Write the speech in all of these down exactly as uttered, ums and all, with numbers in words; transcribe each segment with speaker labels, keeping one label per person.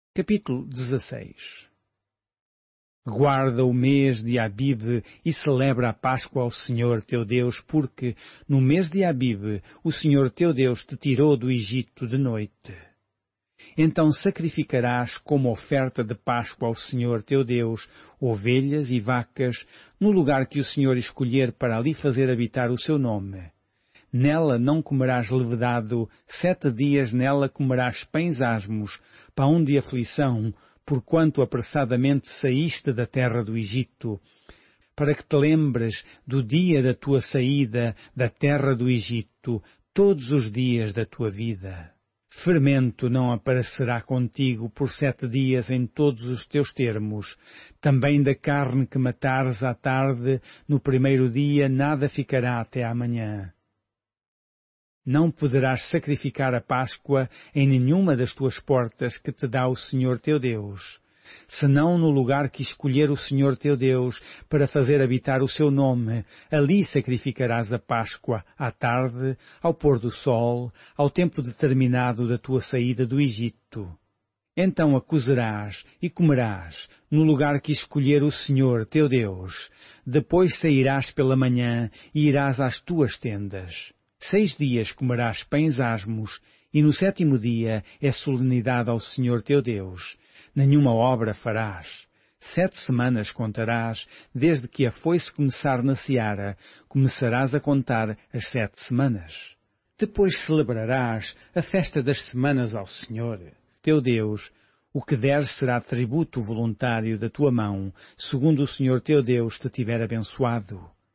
Speaker 1: Capítulo dezesseis. Guarda o mês de Abibe e celebra a Páscoa ao Senhor teu Deus, porque no mês de Abibe o Senhor teu Deus te tirou do Egito de noite. Então sacrificarás como oferta de Páscoa ao Senhor teu Deus ovelhas e vacas no lugar que o Senhor escolher para ali fazer habitar o seu nome. Nela não comerás levedado, sete dias nela comerás pães asmos, pão de aflição, porquanto apressadamente saíste da terra do Egito, para que te lembres do dia da tua saída da terra do Egito, todos os dias da tua vida. Fermento não aparecerá contigo por sete dias em todos os teus termos. Também da carne que matares à tarde, no primeiro dia, nada ficará até amanhã. Não poderás sacrificar a Páscoa em nenhuma das tuas portas que te dá o Senhor teu Deus, senão no lugar que escolher o Senhor teu Deus para fazer habitar o seu nome. Ali sacrificarás a Páscoa à tarde, ao pôr do sol, ao tempo determinado da tua saída do Egito. Então a cozerás e comerás no lugar que escolher o Senhor teu Deus. Depois sairás pela manhã e irás às tuas tendas. Seis dias comerás pães asmos, e no sétimo dia é solenidade ao Senhor teu Deus. Nenhuma obra farás. Sete semanas contarás, desde que a foice começar na seara, começarás a contar as sete semanas. Depois celebrarás a festa das semanas ao Senhor teu Deus. O que deres será tributo voluntário da tua mão, segundo o Senhor teu Deus te tiver abençoado.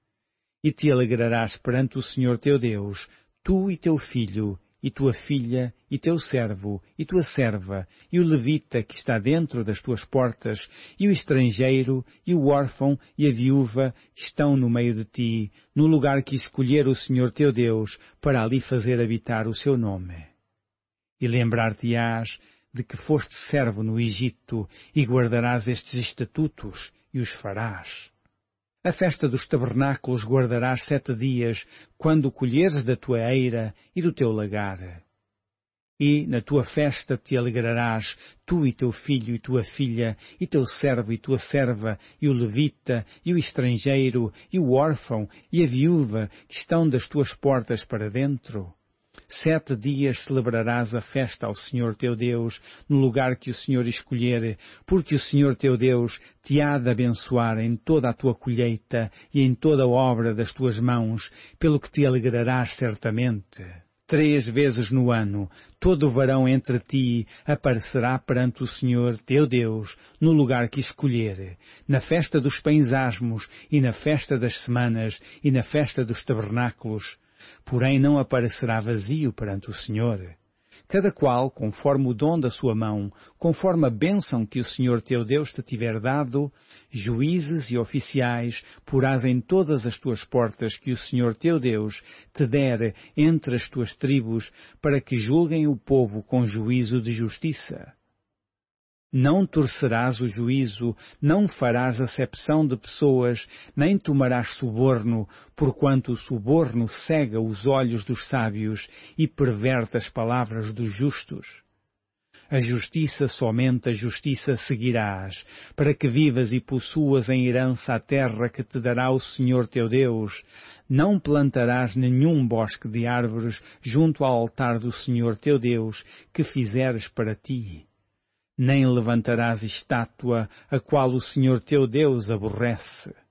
Speaker 1: E te alegrarás perante o Senhor teu Deus, tu e teu filho, e tua filha, e teu servo, e tua serva, e o levita que está dentro das tuas portas, e o estrangeiro, e o órfão, e a viúva, que estão no meio de ti, no lugar que escolher o Senhor teu Deus, para ali fazer habitar o seu nome. E lembrar-te-ás de que foste servo no Egito, e guardarás estes estatutos, e os farás. A festa dos tabernáculos guardarás sete dias, quando colheres da tua eira e do teu lagar. E na tua festa te alegrarás, tu e teu filho e tua filha, e teu servo e tua serva, e o levita, e o estrangeiro, e o órfão, e a viúva, que estão das tuas portas para dentro. Sete dias celebrarás a festa ao Senhor teu Deus, no lugar que o Senhor escolher, porque o Senhor teu Deus te há de abençoar em toda a tua colheita e em toda a obra das tuas mãos, pelo que te alegrarás certamente. Três vezes no ano, todo o varão entre ti aparecerá perante o Senhor teu Deus, no lugar que escolher, na festa dos pães asmos, e na festa das semanas, e na festa dos tabernáculos. Porém não aparecerá vazio perante o Senhor. Cada qual, conforme o dom da sua mão, conforme a bênção que o Senhor teu Deus te tiver dado, juízes e oficiais porás em todas as tuas portas que o Senhor teu Deus te der entre as tuas tribos, para que julguem o povo com juízo de justiça. Não torcerás o juízo, não farás acepção de pessoas, nem tomarás suborno, porquanto o suborno cega os olhos dos sábios e perverte as palavras dos justos. A justiça, somente a justiça seguirás, para que vivas e possuas em herança a terra que te dará o Senhor teu Deus. Não plantarás nenhum bosque de árvores junto ao altar do Senhor teu Deus, que fizeres para ti. Nem levantarás estátua, a qual o Senhor teu Deus aborrece.